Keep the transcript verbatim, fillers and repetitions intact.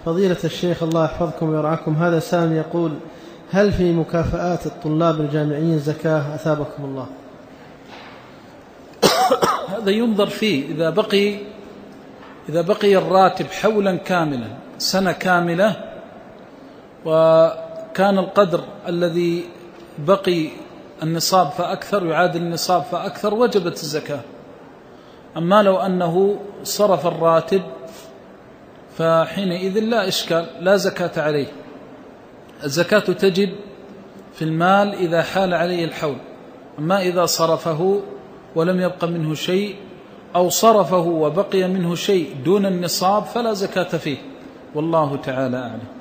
فضيلة الشيخ الله يحفظكم ويرعاكم، هذا سائل يقول: هل في مكافآت الطلاب الجامعيين زكاة أثابكم الله؟ هذا ينظر فيه. إذا بقي إذا بقي الراتب حولا كاملا، سنة كاملة، وكان القدر الذي بقي النصاب فأكثر يعادل النصاب فأكثر، وجبت الزكاة. أما لو أنه صرف الراتب فحينئذ لا إشكال، لا زكاة عليه. الزكاة تجب في المال إذا حال عليه الحول. أما إذا صرفه ولم يبق منه شيء، أو صرفه وبقي منه شيء دون النصاب، فلا زكاة فيه، والله تعالى أعلم.